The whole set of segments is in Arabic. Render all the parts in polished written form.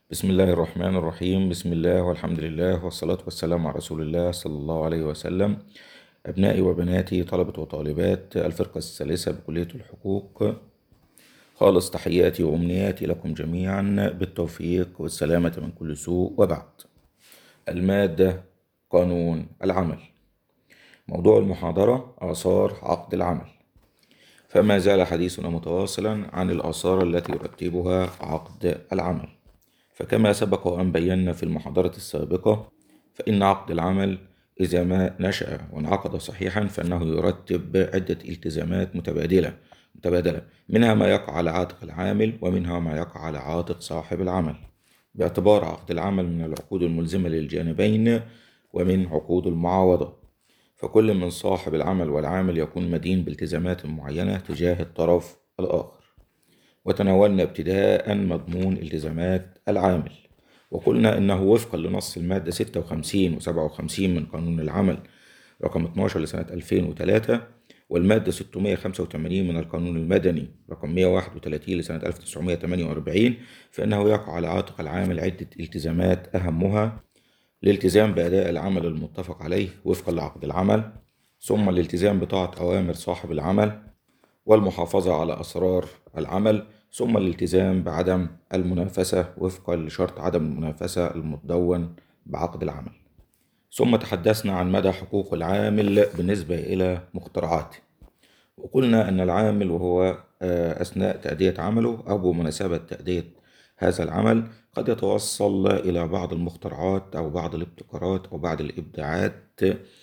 بسم الله الرحمن الرحيم. بسم الله والحمد لله والصلاة والسلام على رسول الله صلى الله عليه وسلم. أبنائي وبناتي طلبة وطالبات الفرقة الثالثة بكلية الحقوق، خالص تحياتي وأمنياتي لكم جميعا بالتوفيق والسلامة من كل سوء. وبعد، المادة قانون العمل. موضوع المحاضرة آثار عقد العمل، فما زال حديثنا متواصلا عن الآثار التي يرتبها عقد العمل. فكما سبق وأن بينا في المحاضرة السابقة، فإن عقد العمل إذا ما نشأ وانعقد صحيحا فإنه يرتب عدة التزامات متبادلة، منها ما يقع على عاتق العامل ومنها ما يقع على عاتق صاحب العمل، باعتبار عقد العمل من العقود الملزمة للجانبين ومن عقود المعاوضة. فكل من صاحب العمل والعامل يكون مدين بالتزامات معينة تجاه الطرف الآخر. وتناولنا ابتداء مضمون التزامات العامل، وقلنا إنه وفقا لنص المادة 56 و 57 من قانون العمل رقم 12 لسنة 2003، والمادة 685 من القانون المدني رقم 131 لسنة 1948، فإنه يقع على عاتق العامل عدة التزامات، أهمها الالتزام بأداء العمل المتفق عليه وفقا لعقد العمل، ثم الالتزام بطاعة أوامر صاحب العمل والمحافظة على أسرار العمل، ثم الالتزام بعدم المنافسة وفقا لشرط عدم المنافسة المتضمن بعقد العمل. ثم تحدثنا عن مدى حقوق العامل بالنسبة إلى مخترعاته، وقلنا أن العامل وهو أثناء تأدية عمله أو بمناسبة تأدية هذا العمل قد يتوصل إلى بعض المخترعات أو بعض الابتكارات أو بعض الإبداعات،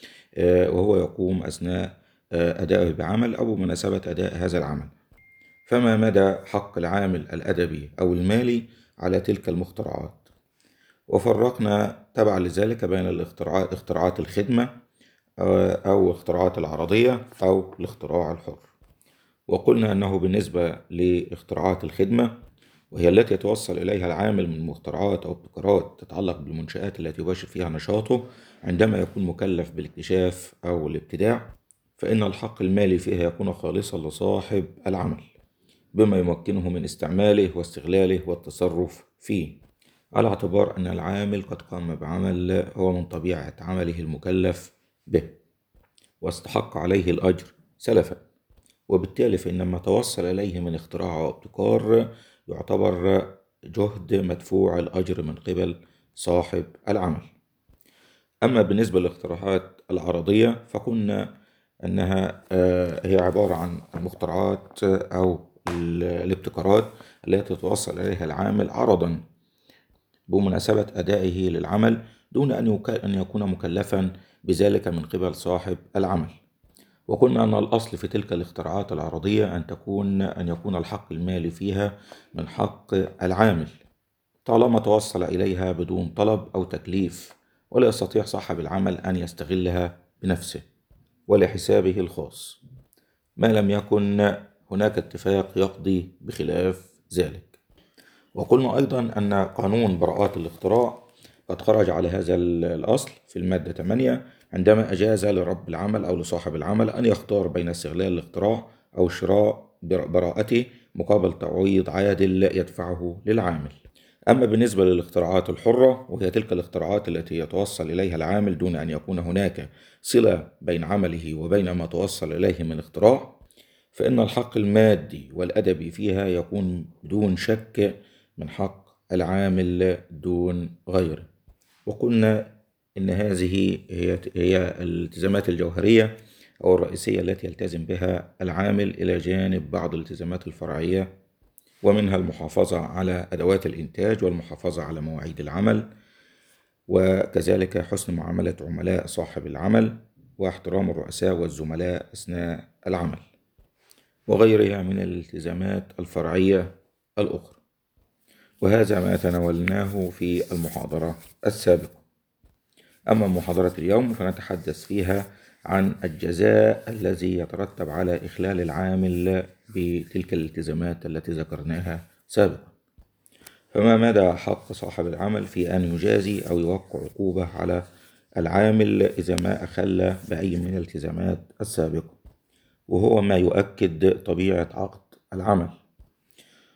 وهو يقوم أثناء أدائه بعمل أو بمناسبة أداء هذا العمل. فما مدى حق العامل الأدبي أو المالي على تلك المخترعات؟ وفرقنا تبعا لذلك بين اختراعات الخدمة أو الاختراعات العرضية أو الاختراع الحر. وقلنا أنه بالنسبة لاختراعات الخدمة، وهي التي يتوصل إليها العامل من مخترعات أو ابتكارات تتعلق بالمنشآت التي يباشر فيها نشاطه عندما يكون مكلف بالاكتشاف أو الابتداع، فإن الحق المالي فيها يكون خالصا لصاحب العمل، بما يمكنه من استعماله واستغلاله والتصرف فيه، على اعتبار أن العامل قد قام بعمل هو من طبيعة عمله المكلف به واستحق عليه الأجر سلفا، وبالتالي فإن ما توصل إليه من اختراع أو ابتكار يعتبر جهد مدفوع الأجر من قبل صاحب العمل. أما بالنسبة للاختراعات العرضية فقلنا أنها هي عبارة عن المخترعات أو الابتكارات التي تتوصل إليها العامل عرضا بمناسبة أدائه للعمل دون أن يكون مكلفا بذلك من قبل صاحب العمل. وقلنا أن الأصل في تلك الاختراعات العرضية أن يكون الحق المالي فيها من حق العامل طالما توصل إليها بدون طلب أو تكليف، ولا يستطيع صاحب العمل أن يستغلها بنفسه ولحسابه الخاص، ما لم يكن هناك اتفاق يقضي بخلاف ذلك. وقلنا أيضا أن قانون براءات الاختراع قد خرج على هذا الأصل في المادة 8 عندما أجاز لرب العمل أو لصاحب العمل أن يختار بين استغلال الاختراع أو شراء براءته مقابل تعويض عادل يدفعه للعامل. أما بالنسبة للاختراعات الحرة، وهي تلك الاختراعات التي يتوصل إليها العامل دون أن يكون هناك صلة بين عمله وبين ما توصل إليه من اختراع، فإن الحق المادي والأدبي فيها يكون بدون شك من حق العامل دون غيره. وقلنا إن هذه هي الالتزامات الجوهرية أو الرئيسية التي يلتزم بها العامل إلى جانب بعض الالتزامات الفرعية، ومنها المحافظة على أدوات الإنتاج والمحافظة على مواعيد العمل، وكذلك حسن معاملة عملاء صاحب العمل، واحترام الرؤساء والزملاء أثناء العمل، وغيرها من الالتزامات الفرعية الأخرى. وهذا ما تناولناه في المحاضرة السابقة. أما محاضرة اليوم فنتحدث فيها عن الجزاء الذي يترتب على إخلال العامل بتلك الالتزامات التي ذكرناها سابقا. فما مدى حق صاحب العمل في أن يجازي أو يوقع عقوبة على العامل إذا ما أخل بأي من الالتزامات السابقة، وهو ما يؤكد طبيعة عقد العمل.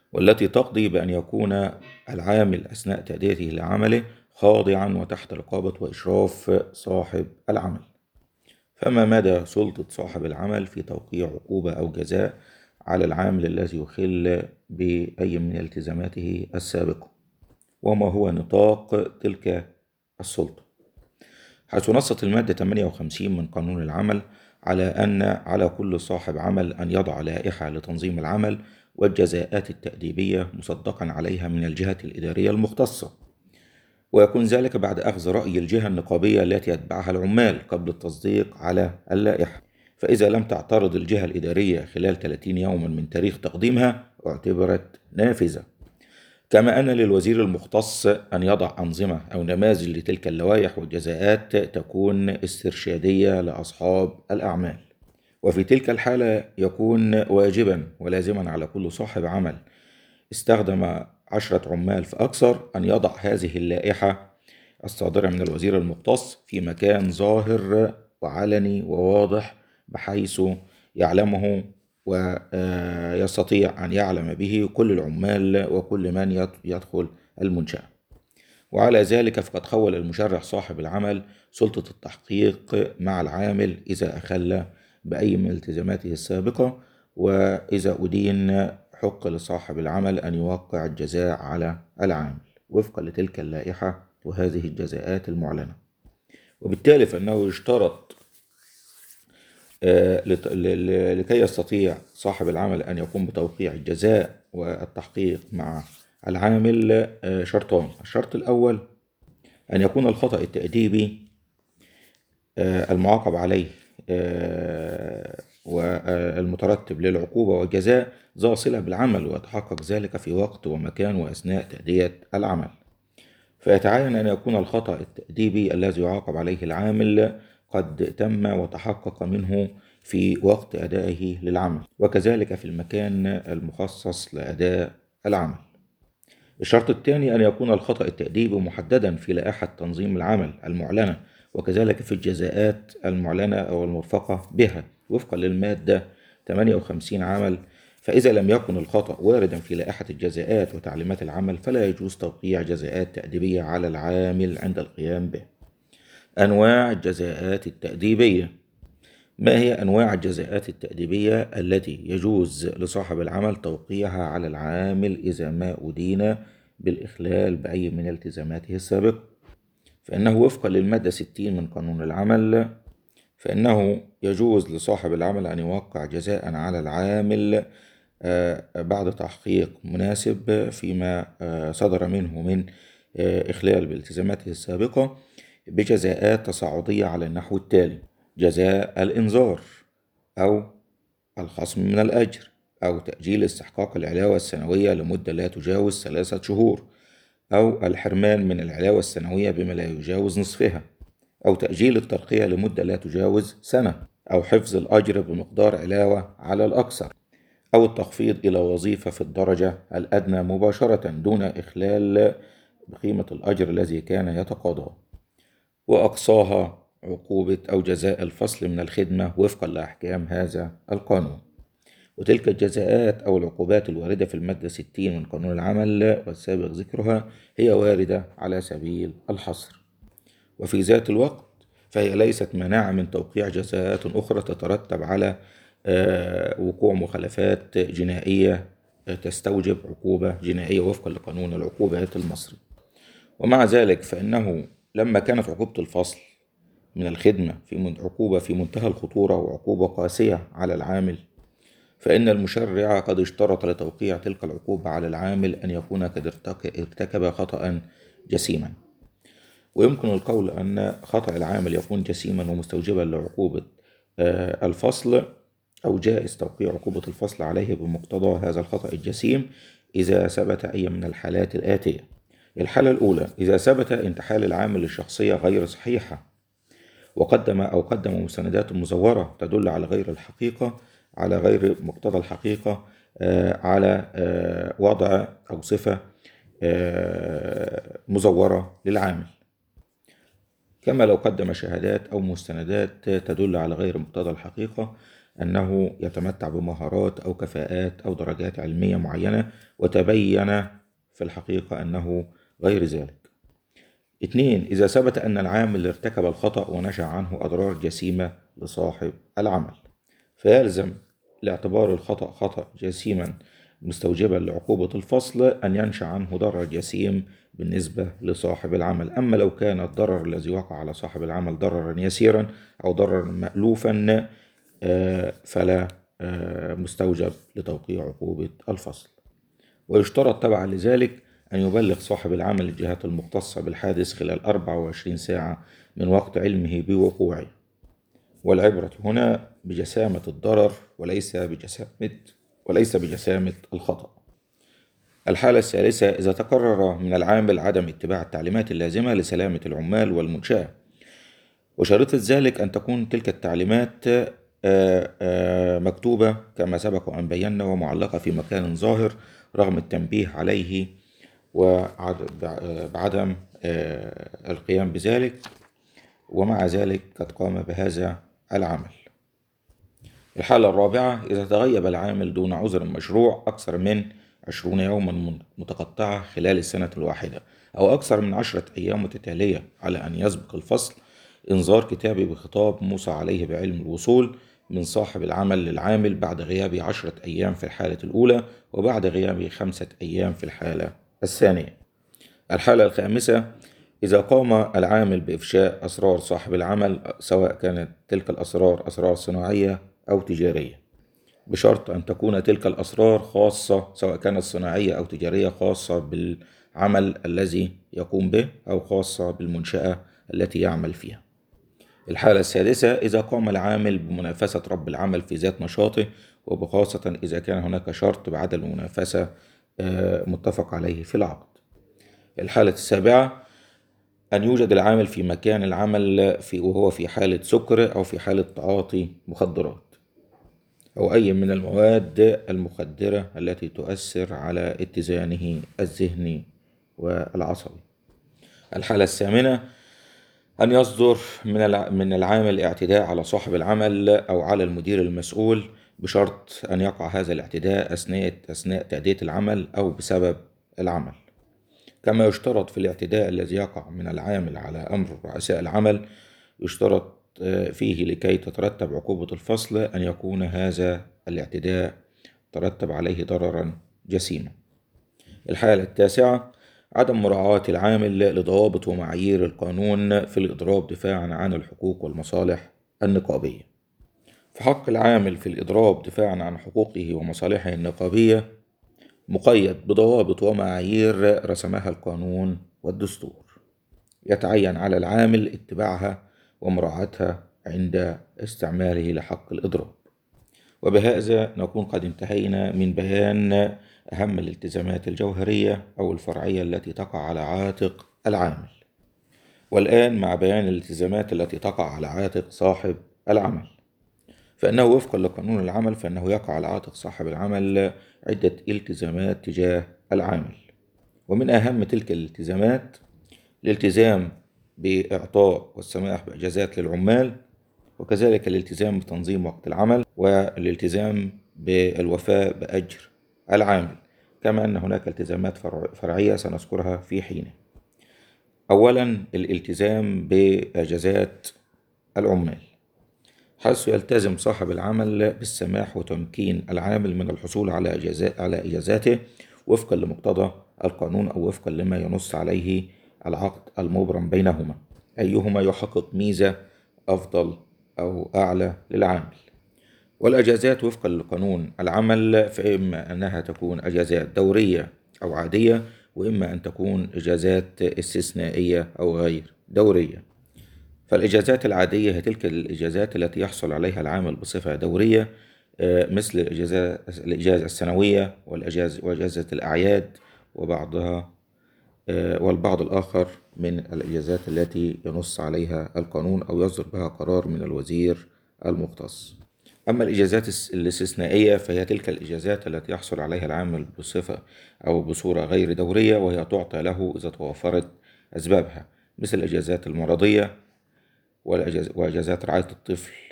والتي تقضي بأن يكون العامل أثناء تأديته لعمله خاضعا وتحت رقابة وإشراف صاحب العمل. فما مدى سلطة صاحب العمل في توقيع عقوبة أو جزاء على العامل الذي يخل بأي من التزاماته السابقة؟ وما هو نطاق تلك السلطة؟ حيث نصت المادة 58 من قانون العمل على أن على كل صاحب عمل أن يضع لائحة لتنظيم العمل والجزاءات التأديبية مصدقا عليها من الجهة الإدارية المختصة، ويكون ذلك بعد أخذ رأي الجهة النقابية التي يتبعها العمال قبل التصديق على اللائحة. فإذا لم تعترض الجهة الإدارية خلال 30 يوما من تاريخ تقديمها اعتبرت نافذة. كما أن للوزير المختص أن يضع أنظمة أو نماذج لتلك اللوائح والجزاءات تكون استرشادية لأصحاب الأعمال، وفي تلك الحالة يكون واجبا ولازما على كل صاحب عمل استخدم 10 عمال فأكثر أن يضع هذه اللائحة الصادرة من الوزير المختص في مكان ظاهر وعلني وواضح بحيث يعلمه ويستطيع أن يعلم به كل العمال وكل من يدخل المنشأة. وعلى ذلك فقد خول المشرع صاحب العمل سلطة التحقيق مع العامل إذا أخل بأي من التزاماته السابقة، وإذا أدين حق لصاحب العمل أن يوقع الجزاء على العامل وفقا لتلك اللائحة وهذه الجزاءات المعلنة. وبالتالي فإنه يشترط لكي يستطيع صاحب العمل أن يقوم بتوقيع الجزاء والتحقيق مع العامل شرطان. الشرط الأول أن يكون الخطأ التأديبي المعاقب عليه والمترتب للعقوبة والجزاء ذا صلة بالعمل، ويتحقق ذلك في وقت ومكان وأثناء تأدية العمل. فيتعين أن يكون الخطأ التأديبي الذي يعاقب عليه العامل قد تم وتحقق منه في وقت أدائه للعمل، وكذلك في المكان المخصص لأداء العمل. الشرط الثاني أن يكون الخطأ التأديبي محددا في لائحة تنظيم العمل المعلنة، وكذلك في الجزاءات المعلنة أو المرفقة بها وفقا للمادة 58 عمل. فإذا لم يكن الخطأ واردا في لائحة الجزاءات وتعليمات العمل فلا يجوز توقيع جزاءات تأديبية على العامل عند القيام به. أنواع الجزاءات التأديبية. ما هي أنواع الجزاءات التأديبية التي يجوز لصاحب العمل توقيعها على العامل إذا ما أدين بالإخلال بأي من التزاماته السابقة؟ فإنه وفقا للمادة 60 من قانون العمل فإنه يجوز لصاحب العمل أن يوقع جزاء على العامل بعد تحقيق مناسب فيما صدر منه من إخلال بالتزاماته السابقة بجزاءات تصاعدية على النحو التالي: جزاء الإنذار أو الخصم من الأجر أو تأجيل استحقاق العلاوة السنوية لمدة لا تجاوز 3 شهور أو الحرمان من العلاوة السنوية بما لا يجاوز نصفها أو تأجيل الترقية لمدة لا تجاوز سنة أو حفظ الأجر بمقدار علاوة على الأكثر أو التخفيض إلى وظيفة في الدرجة الأدنى مباشرة دون إخلال بقيمة الأجر الذي كان يتقاضاه. وأقصاها عقوبة أو جزاء الفصل من الخدمة وفقا لأحكام هذا القانون. وتلك الجزاءات أو العقوبات الواردة في المادة 60 من قانون العمل والسابق ذكرها هي واردة على سبيل الحصر، وفي ذات الوقت فهي ليست مانعة من توقيع جزاءات أخرى تترتب على وقوع مخالفات جنائية تستوجب عقوبة جنائية وفقا لقانون العقوبات المصري. ومع ذلك فإنه لما كانت عقوبة الفصل من الخدمة في عقوبة في منتهى الخطورة وعقوبة قاسية على العامل، فإن المشرع قد اشترط لتوقيع تلك العقوبة على العامل أن يكون قد ارتكب خطأ جسيما. ويمكن القول أن خطأ العامل يكون جسيما ومستوجبا لعقوبة الفصل، أو جائز توقيع عقوبة الفصل عليه بمقتضى هذا الخطأ الجسيم إذا ثبت أي من الحالات الآتية. الحالة الأولى: إذا ثبت انتحال العامل لشخصية غير صحيحة وقدم مستندات مزورة تدل على غير الحقيقة، على غير مقتضى الحقيقة، على وضع أو صفة مزورة للعامل، كما لو قدم شهادات أو مستندات تدل على غير مقتضى الحقيقة أنه يتمتع بمهارات أو كفاءات أو درجات علمية معينة وتبين في الحقيقة أنه غير ذلك. 2. إذا ثبت أن العامل ارتكب الخطأ ونشأ عنه أضرار جسيمة لصاحب العمل، فيلزم لاعتبار الخطأ خطأ جسيما مستوجبا لعقوبة الفصل أن ينشأ عنه ضرر جسيم بالنسبة لصاحب العمل. أما لو كان الضرر الذي وقع على صاحب العمل ضررا يسيرا أو ضررا مألوفا فلا مستوجب لتوقيع عقوبة الفصل. ويشترط تبعا لذلك أن يبلغ صاحب العمل الجهات المختصة بالحادث خلال 24 ساعة من وقت علمه بوقوعه. والعبرة هنا بجسامة الضرر وليس بجسامة الخطأ. الحالة الثالثة: إذا تقرر من العامل عدم اتباع التعليمات اللازمة لسلامة العمال والمنشأة، وشريطة ذلك أن تكون تلك التعليمات مكتوبة كما سبق أن بينا ومعلقة في مكان ظاهر رغم التنبيه عليه وبعدم القيام بذلك، ومع ذلك قد قام بهذا العمل. الحالة الرابعة: إذا تغيب العامل دون عذر مشروع أكثر من 20 يوما متقطعة خلال السنة الواحدة أو أكثر من 10 أيام متتالية على أن يسبق الفصل إنذار كتابي بخطاب موصى عليه بعلم الوصول من صاحب العمل للعامل بعد غياب 10 أيام في الحالة الأولى وبعد غياب 5 أيام في الحالة الثانية. الحالة الخامسة: إذا قام العامل بإفشاء أسرار صاحب العمل سواء كانت تلك الأسرار أسرار صناعية أو تجارية، بشرط أن تكون تلك الأسرار خاصة سواء كانت صناعية أو تجارية خاصة بالعمل الذي يقوم به أو خاصة بالمنشأة التي يعمل فيها. الحالة السادسة: إذا قام العامل بمنافسة رب العمل في ذات نشاطه وبخاصة إذا كان هناك شرط بعدم المنافسة متفق عليه في العقد. الحالة السابعة: أن يوجد العامل في مكان العمل وهو في حالة سكر أو في حالة تعاطي مخدرات أو أي من المواد المخدرة التي تؤثر على اتزانه الذهني والعصبي. الحالة الثامنة: أن يصدر من العامل اعتداء على صاحب العمل أو على المدير المسؤول بشرط أن يقع هذا الاعتداء أثناء تأدية العمل أو بسبب العمل. كما يشترط في الاعتداء الذي يقع من العامل على أمر رؤساء العمل يشترط فيه لكي تترتب عقوبة الفصل أن يكون هذا الاعتداء ترتب عليه ضررا جسيما. الحالة التاسعة: عدم مراعاة العامل لضوابط ومعايير القانون في الإضراب دفاعا عن الحقوق والمصالح النقابية. فحق العامل في الإضراب دفاعا عن حقوقه ومصالحه النقابية مقيد بضوابط ومعايير رسمها القانون والدستور، يتعين على العامل اتباعها ومراعاتها عند استعماله لحق الإضراب. وبهذا نكون قد انتهينا من بيان أهم الالتزامات الجوهرية أو الفرعية التي تقع على عاتق العامل. والآن مع بيان الالتزامات التي تقع على عاتق صاحب العمل، فإنه وفقا لقانون العمل فإنه يقع على عاتق صاحب العمل عدة التزامات تجاه العامل، ومن أهم تلك الالتزامات الالتزام بإعطاء والسماح بإجازات للعمال، وكذلك الالتزام بتنظيم وقت العمل، والالتزام بالوفاء بأجر العامل، كما أن هناك التزامات فرعية سنذكرها في حينه. أولا الالتزام بإجازات العمال، حيث يلتزم صاحب العمل بالسماح وتمكين العامل من الحصول على إجازاته وفقا لمقتضى القانون أو وفقا لما ينص عليه العقد المبرم بينهما، أيهما يحقق ميزة أفضل أو أعلى للعامل. والأجازات وفقا لقانون العمل فإما أنها تكون أجازات دورية أو عادية، وإما أن تكون إجازات استثنائية أو غير دورية. فالإجازات العادية هي تلك الإجازات التي يحصل عليها العامل بصفة دورية، مثل الإجازة السنوية وإجازة الأعياد وبعضها والبعض الآخر من الإجازات التي ينص عليها القانون أو يصدر بها قرار من الوزير المختص. أما الإجازات الاستثنائية فهي تلك الإجازات التي يحصل عليها العامل بصفة أو بصورة غير دورية، وهي تعطى له إذا توفرت أسبابها، مثل الإجازات المرضية وإجازات رعاية الطفل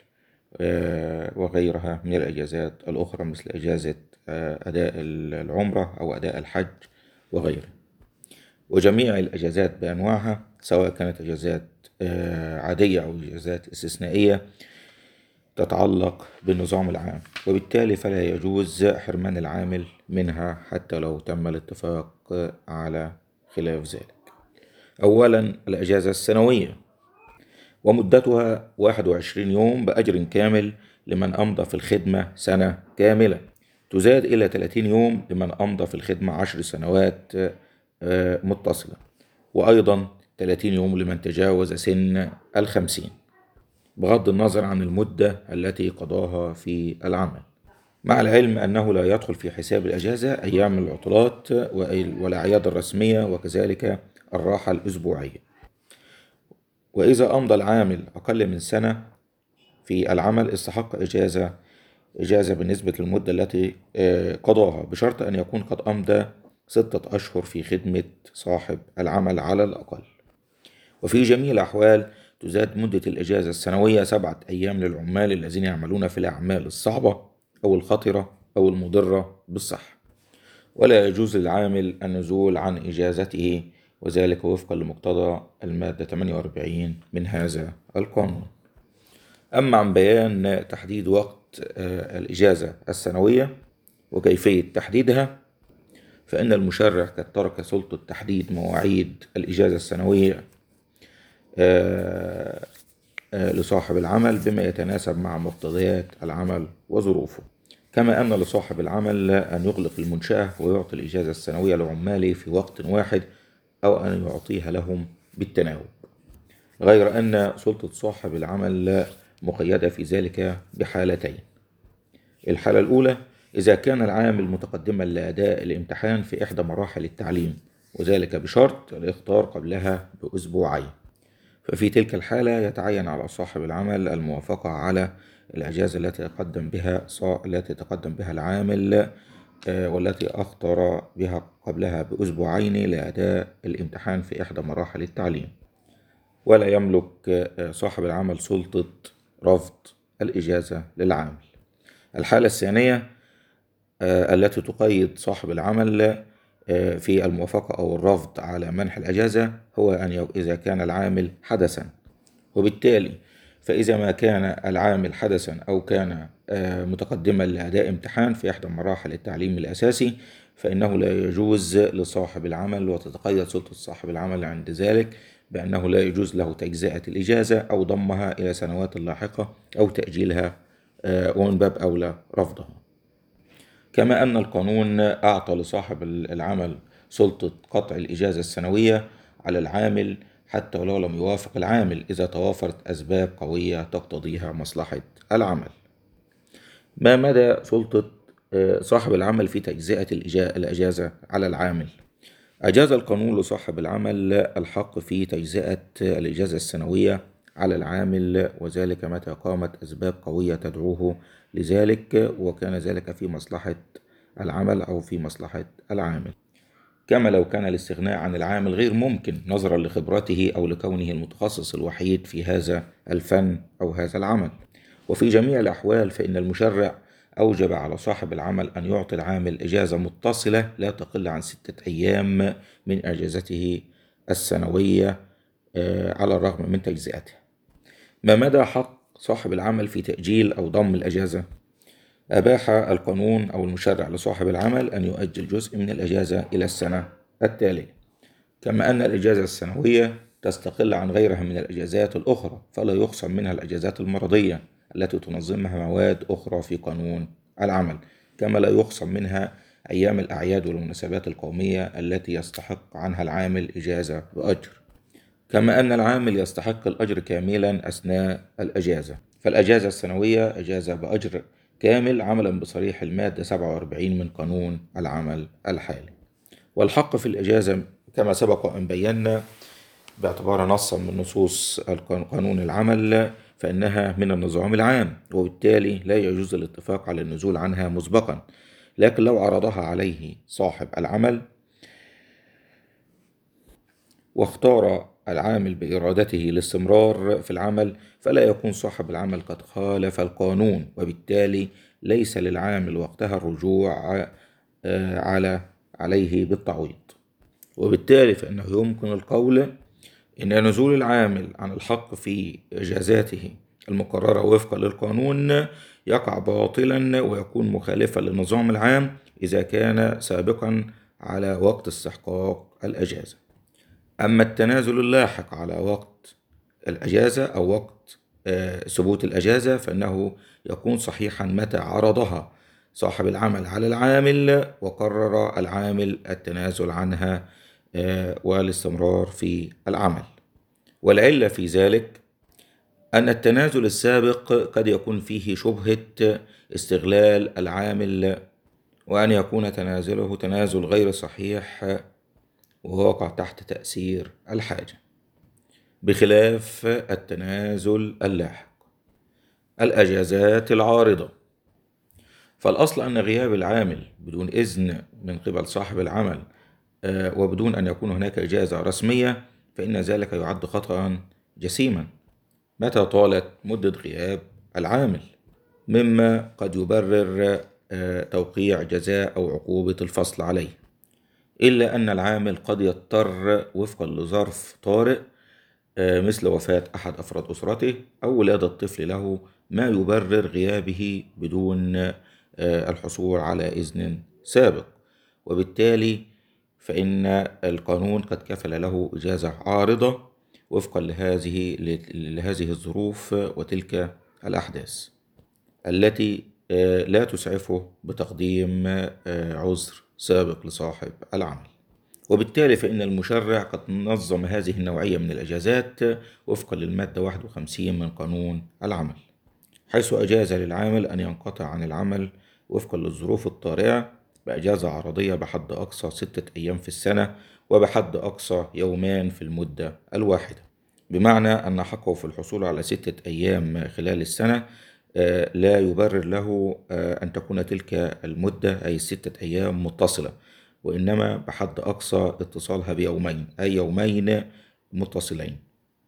وغيرها من الإجازات الأخرى مثل إجازة أداء العمرة أو أداء الحج وغيره. وجميع الإجازات بأنواعها سواء كانت إجازات عادية أو إجازات استثنائية تتعلق بالنظام العام، وبالتالي فلا يجوز حرمان العامل منها حتى لو تم الاتفاق على خلاف ذلك. أولا الإجازة السنوية، ومدتها 21 يوم بأجر كامل لمن أمضى في الخدمة سنة كاملة، تزاد إلى 30 يوم لمن أمضى في الخدمة 10 سنوات متصلة، وأيضا 30 يوم لمن تجاوز سن 50 بغض النظر عن المدة التي قضاها في العمل، مع العلم أنه لا يدخل في حساب الأجازة أيام العطلات والأعياد الرسمية وكذلك الراحة الأسبوعية. وإذا أمضى العامل أقل من سنة في العمل استحق إجازة بالنسبة للمدة التي قضاها، بشرط أن يكون قد أمضى 6 أشهر في خدمة صاحب العمل على الأقل. وفي جميع الأحوال تزاد مدة الإجازة السنوية 7 أيام للعمال الذين يعملون في الأعمال الصعبة أو الخطرة أو المضرة بالصحة، ولا يجوز للعامل النزول عن إجازته، وذلك وفقا لمقتضى المادة 48 من هذا القانون. أما عن بيان تحديد وقت الإجازة السنوية وكيفية تحديدها، فإن المشرع قد ترك سلطة تحديد مواعيد الإجازة السنوية لصاحب العمل بما يتناسب مع مقتضيات العمل وظروفه، كما أن لصاحب العمل أن يغلق المنشأة ويعطي الإجازة السنوية لعماله في وقت واحد أو أن يعطيها لهم بالتناوب، غير أن سلطة صاحب العمل مقيدة في ذلك بحالتين. الحالة الأولى إذا كان العامل متقدما لأداء الامتحان في إحدى مراحل التعليم، وذلك بشرط الاختار قبلها بأسبوعين، ففي تلك الحالة يتعين على صاحب العمل الموافقة على الأجازة التي تقدم بها العامل والتي أخطر بها قبلها بأسبوعين لأداء الامتحان في إحدى مراحل التعليم، ولا يملك صاحب العمل سلطة رفض الإجازة للعامل. الحالة الثانية التي تقيد صاحب العمل في الموافقة أو الرفض على منح الأجازة هو إذا كان العامل حدثا، وبالتالي فإذا ما كان العامل حدثا أو كان متقدما لأداء امتحان في إحدى مراحل التعليم الأساسي فإنه لا يجوز لصاحب العمل، وتتقيد سلطة صاحب العمل عند ذلك بأنه لا يجوز له تجزئة الإجازة أو ضمها إلى سنوات لاحقة أو تأجيلها، ومن باب أولى رفضها. كما أن القانون أعطى لصاحب العمل سلطة قطع الإجازة السنوية على العامل حتى ولو لم يوافق العامل إذا توافرت أسباب قوية تقتضيها مصلحة العمل. ما مدى سلطة صاحب العمل في تجزئة الإجازة على العامل؟ أجاز القانون لصاحب العمل الحق في تجزئة الإجازة السنوية على العامل، وذلك متى قامت أسباب قوية تدعوه لذلك، وكان ذلك في مصلحة العمل أو في مصلحة العامل، كما لو كان الاستغناء عن العامل غير ممكن نظرا لخبرته أو لكونه المتخصص الوحيد في هذا الفن أو هذا العمل. وفي جميع الأحوال فإن المشرع أوجب على صاحب العمل أن يعطي العامل إجازة متصلة لا تقل عن 6 أيام من أجازته السنوية على الرغم من تجزئته. ما مدى حق صاحب العمل في تأجيل أو ضم الأجازة؟ أباح القانون أو المشرع لصاحب العمل أن يؤجل جزء من الأجازة إلى السنة التالية، كما أن الإجازة السنوية تستقل عن غيرها من الإجازات الأخرى، فلا يخصم منها الإجازات المرضية التي تنظمها مواد أخرى في قانون العمل، كما لا يخصم منها أيام الأعياد والمناسبات القومية التي يستحق عنها العامل إجازة بأجر، كما أن العامل يستحق الأجر كاملا أثناء الأجازة. فالأجازة السنوية أجازة بأجر كامل عملا بصريح المادة 47 من قانون العمل الحالي. والحق في الإجازة كما سبق أن بينا باعتبار نصا من نصوص قانون العمل فإنها من النظام العام، وبالتالي لا يجوز الاتفاق على النزول عنها مسبقا، لكن لو عرضها عليه صاحب العمل واختار العامل بإرادته الاستمرار في العمل فلا يكون صاحب العمل قد خالف القانون، وبالتالي ليس للعامل وقتها الرجوع عليه بالتعويض. وبالتالي فإنه يمكن القول إن نزول العامل عن الحق في إجازاته المقررة وفقا للقانون يقع باطلا ويكون مخالفا للنظام العام إذا كان سابقا على وقت استحقاق الأجازة. أما التنازل اللاحق على وقت الأجازة أو وقت ثبوت الأجازة فإنه يكون صحيحا متى عرضها صاحب العمل على العامل وقرر العامل التنازل عنها والاستمرار في العمل. والعلة في ذلك أن التنازل السابق قد يكون فيه شبهة استغلال العامل، وأن يكون تنازله تنازل غير صحيح وواقع تحت تأثير الحاجة، بخلاف التنازل اللاحق. الأجازات العارضة، فالأصل أن غياب العامل بدون إذن من قبل صاحب العمل وبدون أن يكون هناك إجازة رسمية فإن ذلك يعد خطأ جسيما متى طالت مدة غياب العامل، مما قد يبرر توقيع جزاء أو عقوبة الفصل عليه، إلا أن العامل قد يضطر وفقا لظرف طارئ مثل وفاة أحد أفراد أسرته أو ولادة طفل له ما يبرر غيابه بدون الحصول على إذن سابق، وبالتالي فإن القانون قد كفل له إجازة عارضة وفقا لهذه الظروف وتلك الأحداث التي لا تسعفه بتقديم عذر سابق لصاحب العمل. وبالتالي فإن المشرع قد نظم هذه النوعية من الإجازات وفقا للمادة 51 من قانون العمل، حيث أجاز للعامل أن ينقطع عن العمل وفقا للظروف الطارئة بإجازة عرضية بحد أقصى 6 أيام في السنة وبحد أقصى يومان في المدة الواحدة، بمعنى أن حقه في الحصول على 6 أيام خلال السنة لا يبرر له أن تكون تلك المدة أي 6 أيام متصلة، وإنما بحد أقصى اتصالها بيومين أي يومين متصلين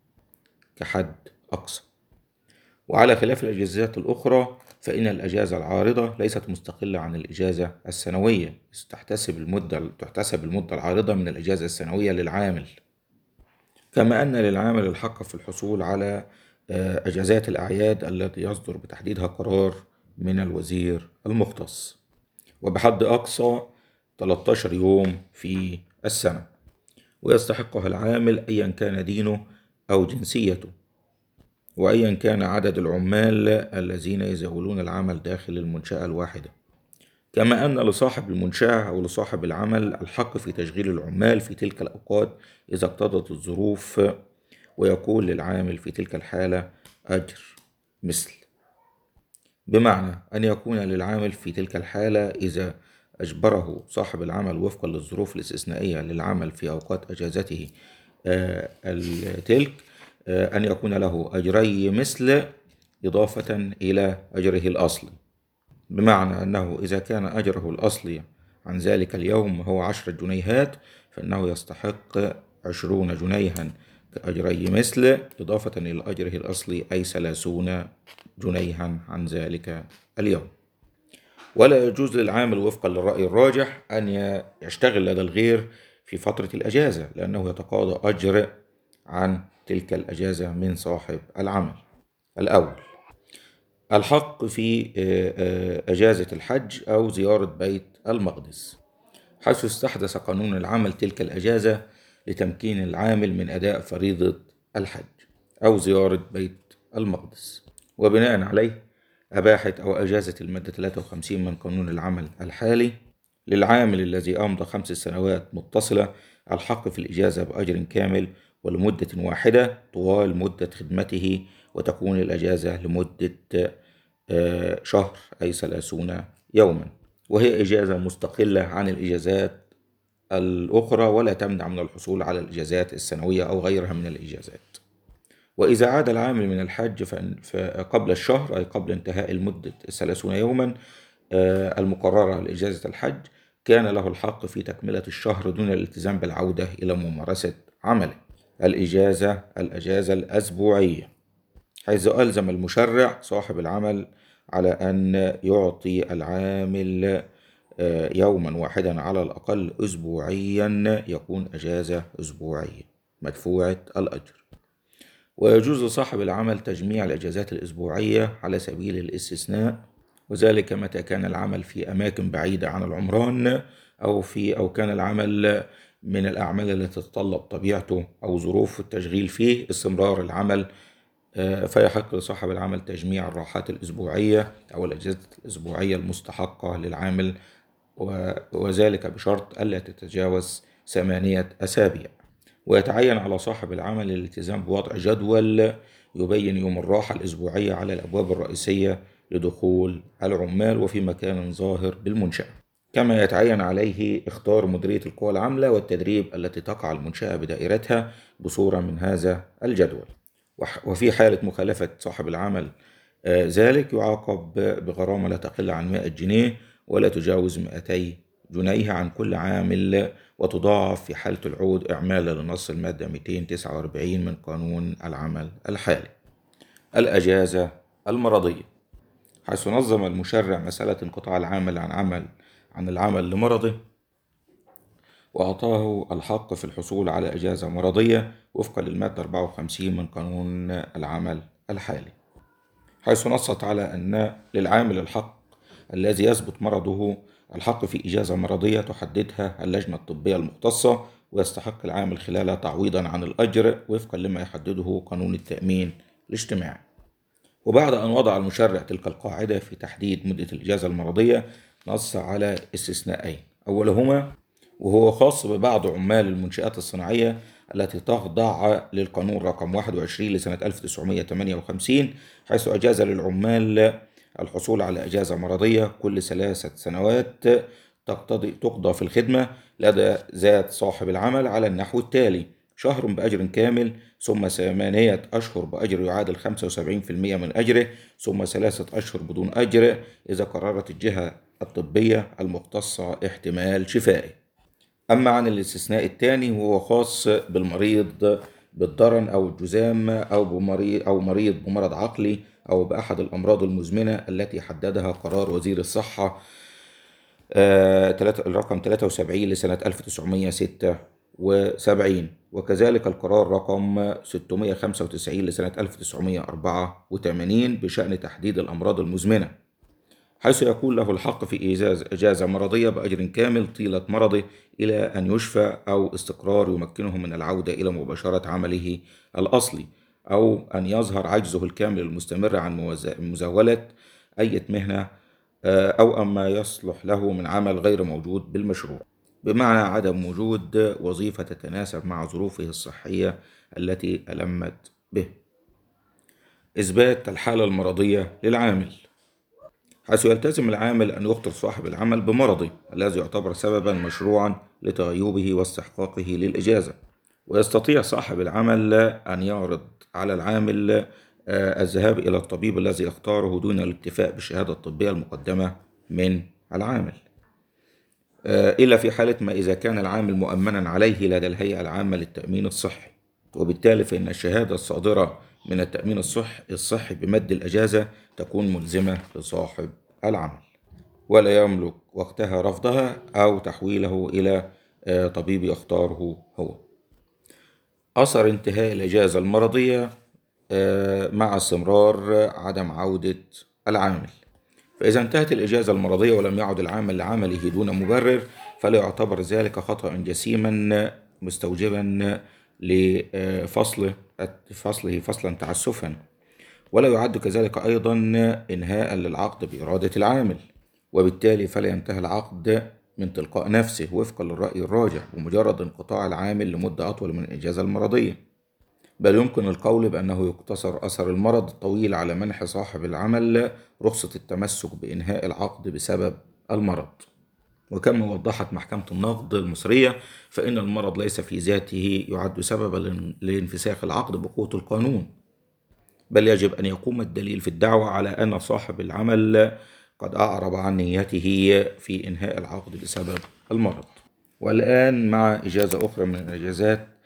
كحد أقصى. وعلى خلاف الإجازات الأخرى فإن الإجازة العارضة ليست مستقلة عن الإجازة السنوية، تحتسب المدة العارضة من الإجازة السنوية للعامل، كما أن للعامل الحق في الحصول على أجازات الأعياد التي يصدر بتحديدها قرار من الوزير المختص، وبحد أقصى 13 يوم في السنة، ويستحقها العامل أيا كان دينه أو جنسيته، وأيا كان عدد العمال الذين يزاولون العمل داخل المنشأة الواحدة، كما أن لصاحب المنشأة أو لصاحب العمل الحق في تشغيل العمال في تلك الأوقات إذا اقتضت الظروف، ويكون للعامل في تلك الحالة أجر مثل، بمعنى أن يكون للعامل في تلك الحالة إذا أجبره صاحب العمل وفقا للظروف الاستثنائية للعمل في أوقات أجازته تلك أن يكون له أجري مثل إضافة إلى أجره الأصلي، بمعنى أنه إذا كان أجره الأصلي عن ذلك اليوم هو 10 جنيهات فإنه يستحق 20 جنيها كأجري مثل إضافة إلى أجره الأصلي أي 30 جنيها عن ذلك اليوم. ولا يجوز للعامل وفقا للرأي الراجح أن يشتغل لدى الغير في فترة الأجازة، لأنه يتقاضى أجر عن تلك الأجازة من صاحب العمل. الأول، الحق في أجازة الحج أو زيارة بيت المقدس، حيث استحدث قانون العمل تلك الأجازة لتمكين العامل من أداء فريضة الحج أو زيارة بيت المقدس، وبناء عليه أباحت أو أجازت المادة 53 من قانون العمل الحالي للعامل الذي أمضى 5 سنوات متصلة الحق في الإجازة بأجر كامل ولمدة واحدة طوال مدة خدمته، وتكون الأجازة لمدة شهر أي 30 يوما، وهي إجازة مستقلة عن الإجازات الأخرى ولا تمنع من الحصول على الإجازات السنوية أو غيرها من الإجازات. وإذا عاد العامل من الحج فقبل الشهر أي قبل انتهاء المدة 30 يوما المقررة لإجازة الحج كان له الحق في تكملة الشهر دون الالتزام بالعودة إلى ممارسة عمله. الأجازة الأسبوعية، حيث ألزم المشرع صاحب العمل على أن يعطي العامل يوما واحدا على الأقل أسبوعيا يكون أجازة أسبوعية مدفوعة الأجر. ويجوز لصاحب العمل تجميع الأجازات الأسبوعية على سبيل الاستثناء، وذلك متى كان العمل في أماكن بعيدة عن العمران أو كان العمل من الأعمال التي تتطلب طبيعته أو ظروف التشغيل فيه استمرار العمل، فيحق لصاحب العمل تجميع الراحات الأسبوعية أو الأجازة الأسبوعية المستحقة للعامل، وذلك بشرط ألا تتجاوز 8 أسابيع. ويتعين على صاحب العمل الالتزام بوضع جدول يبين يوم الراحة الأسبوعية على الأبواب الرئيسية لدخول العمال وفي مكان ظاهر بالمنشأة. كما يتعين عليه اختار مديرية القوى العاملة والتدريب التي تقع المنشأة بدائرتها بصورة من هذا الجدول. وفي حالة مخالفة صاحب العمل ذلك يعاقب بغرامة لا تقل عن 100 جنيه ولا تجاوز 200 جنيه عن كل عامل، وتضاعف في حالة العود إعمالا لنص المادة 249 من قانون العمل الحالي. الأجازة المرضية، حيث نظم المشرع مسألة انقطاع العامل عن العمل لمرضه، وأعطاه الحق في الحصول على أجازة مرضية وفقا للمادة 54 من قانون العمل الحالي، حيث نصت على أن للعامل الحق الذي يثبت مرضه الحق في إجازة مرضية تحددها اللجنة الطبية المختصة، ويستحق العامل خلالها تعويضا عن الأجر وفقا لما يحدده قانون التأمين الاجتماعي. وبعد أن وضع المشرع تلك القاعدة في تحديد مدة الإجازة المرضية، نص على استثناءين، أولهما وهو خاص ببعض عمال المنشآت الصناعية التي تخضع للقانون رقم 21 لسنة 1958، حيث أجاز للعمال الحصول على إجازة مرضية كل 3 سنوات تقضى في الخدمة لدى ذات صاحب العمل على النحو التالي: شهر بأجر كامل، ثم 8 أشهر بأجر يعادل 75% من أجره، ثم 3 أشهر بدون أجر إذا قررت الجهة الطبية المختصة احتمال شفائه. أما عن الاستثناء الثاني وهو خاص بالمريض بالضرن أو الجذام أو مريض بمرض عقلي أو بأحد الأمراض المزمنة التي حددها قرار وزير الصحة الرقم 73 لسنة 1976، وكذلك القرار رقم 695 لسنة 1984 بشأن تحديد الأمراض المزمنة، حيث يكون له الحق في إجازة مرضية بأجر كامل طيلة مرضه إلى أن يشفى أو استقرار يمكنه من العودة إلى مباشرة عمله الأصلي، أو أن يظهر عجزه الكامل المستمر عن مزاولة أي مهنة أو أما يصلح له من عمل غير موجود بالمشروع، بمعنى عدم وجود وظيفة تتناسب مع ظروفه الصحية التي ألمت به. إثبات الحالة المرضية للعامل، حيث يلتزم العامل أن يخطر صاحب العمل بمرضه الذي يعتبر سببا مشروعا لتغيبه واستحقاقه للإجازة، ويستطيع صاحب العمل أن يعرض على العامل الذهاب إلى الطبيب الذي يختاره دون الاكتفاء بالشهادة الطبية المقدمة من العامل، إلا في حالة ما إذا كان العامل مؤمنا عليه لدى الهيئة العامة للتأمين الصحي، وبالتالي فإن الشهادة الصادرة من التأمين الصحي بمد الأجازة تكون ملزمة لصاحب العمل، ولا يملك وقتها رفضها أو تحويله إلى طبيب يختاره هو. أثر انتهاء الإجازة المرضية مع استمرار عدم عودة العامل، فإذا انتهت الإجازة المرضية ولم يعد العامل لعمله دون مبرر فلا يعتبر ذلك خطأ جسيما مستوجبا لفصله فصلا تعسفا، ولا يعد كذلك أيضا إنهاء للعقد بإرادة العامل، وبالتالي فلا ينتهي العقد من تلقاء نفسه وفقا للرأي الراجح بمجرد انقطاع العامل لمدة أطول من الإجازة المرضية، بل يمكن القول بأنه يقتصر أثر المرض الطويل على منح صاحب العمل رخصة التمسك بإنهاء العقد بسبب المرض. وكما وضحت محكمة النقد المصرية فإن المرض ليس في ذاته يعد سببا لانفساخ العقد بقوة القانون، بل يجب أن يقوم الدليل في الدعوى على أن صاحب العمل قد أعرب عن نيته في إنهاء العقد بسبب المرض. والآن مع إجازة أخرى من الإجازات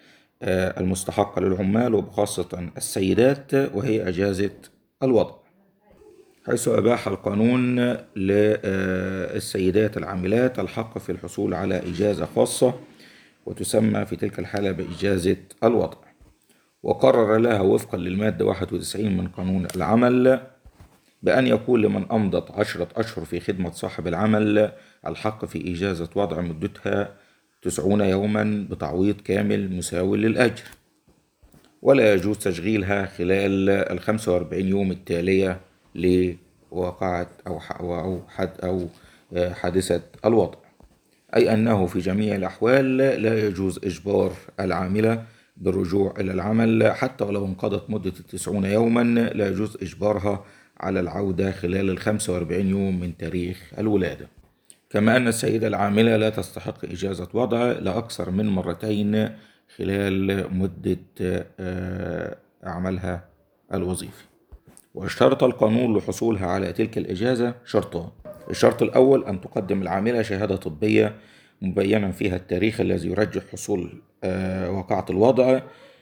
المستحقة للعمال وبخاصة السيدات، وهي إجازة الوضع، حيث أباح القانون للسيدات العاملات الحق في الحصول على إجازة خاصة، وتسمى في تلك الحالة بإجازة الوضع. وقرر لها وفقا للمادة 91 من قانون العمل بأن يكون لمن أمضت 10 أشهر في خدمة صاحب العمل الحق في إجازة وضع مدتها 90 يوما بتعويض كامل مساو للأجر، ولا يجوز تشغيلها خلال 45 يوم التالية لواقعة أو حادثة الوضع، أي أنه في جميع الأحوال لا يجوز إجبار العاملة بالرجوع إلى العمل حتى ولو انقضت مدة 90 يوما، لا يجوز إجبارها على العودة خلال 45 يوم من تاريخ الولادة. كما أن السيدة العاملة لا تستحق إجازة وضع لأكثر من مرتين خلال مدة عملها الوظيفي. واشترط القانون لحصولها على تلك الإجازة شرطان: الشرط الأول أن تقدم العاملة شهادة طبية مبينا فيها التاريخ الذي يرجح حصول واقعة الوضع،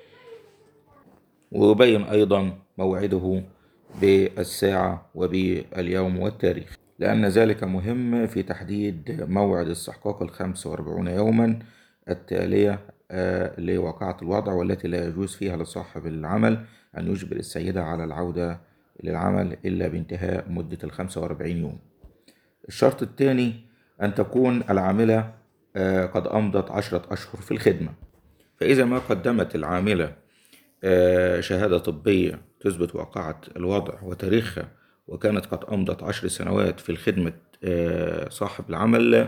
ويبين أيضا موعده بالساعة وباليوم والتاريخ، لأن ذلك مهم في تحديد موعد استحقاق 45 يوما التالية لواقعة الوضع، والتي لا يجوز فيها لصاحب العمل أن يجبر السيدة على العودة للعمل إلا بانتهاء مدة 45 يوم. الشرط الثاني أن تكون العاملة قد أمضت 10 أشهر في الخدمة، فإذا ما قدمت العاملة شهادة طبية تثبت واقعة الوضع وتاريخها، وكانت قد أمضت 10 سنوات في الخدمة صاحب العمل،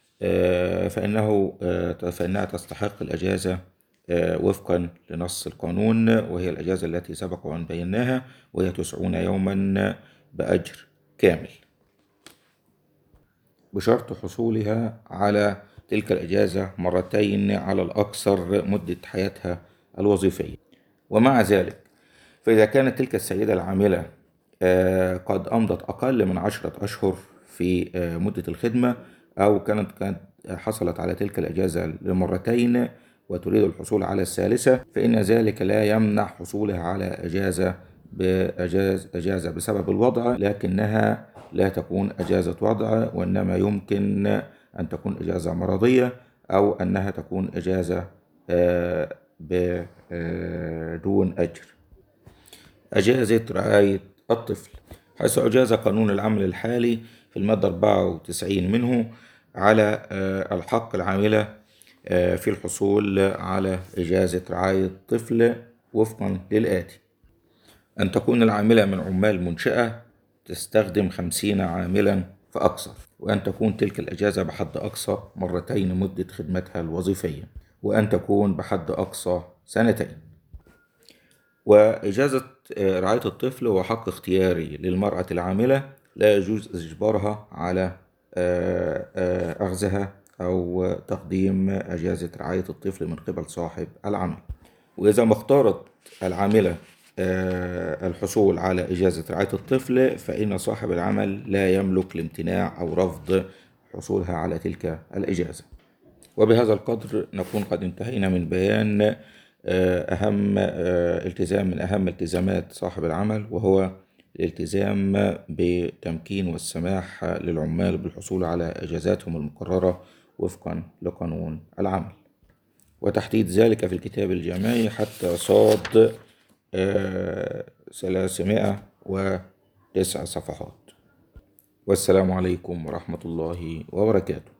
فإنها تستحق الأجازة وفقا لنص القانون، وهي الأجازة التي سبق وأن بيناها، وهي 90 يوما بأجر كامل، بشرط حصولها على تلك الإجازة مرتين على الأكثر مدة حياتها الوظيفية. ومع ذلك فإذا كانت تلك السيدة العاملة قد أمضت أقل من 10 أشهر في مدة الخدمة، أو كانت حصلت على تلك الإجازة لمرتين وتريد الحصول على الثالثة، فإن ذلك لا يمنع حصولها على إجازة بسبب الوضع، لكنها لا تكون إجازة وضع، وإنما يمكن أن تكون إجازة مرضية، أو أنها تكون إجازة بدون أجر. أجازة رعاية الطفل، حيث أجاز قانون العمل الحالي في المادة 94 منه على الحق العاملة في الحصول على إجازة رعاية الطفل وفقا للآتي: أن تكون العاملة من عمال منشأة تستخدم 50 عاملا فأكثر، وأن تكون تلك الإجازة بحد أقصى مرتين مدة خدمتها الوظيفية، وأن تكون بحد أقصى 2 سنين. وإجازة رعاية الطفل هو حق اختياري للمرأة العاملة، لا يجوز إجبارها على أخذها أو تقديم إجازة رعاية الطفل من قبل صاحب العمل. وإذا ما اختارت العاملة الحصول على إجازة رعاية الطفل، فإن صاحب العمل لا يملك الامتناع أو رفض حصولها على تلك الإجازة. وبهذا القدر نكون قد انتهينا من بيان أهم التزام من أهم التزامات صاحب العمل، وهو الالتزام بتمكين والسماح للعمال بالحصول على إجازاتهم المقررة وفقا لقانون العمل، وتحديد ذلك في الكتاب الجامعي حتى صاد 309 صفحات. والسلام عليكم ورحمة الله وبركاته.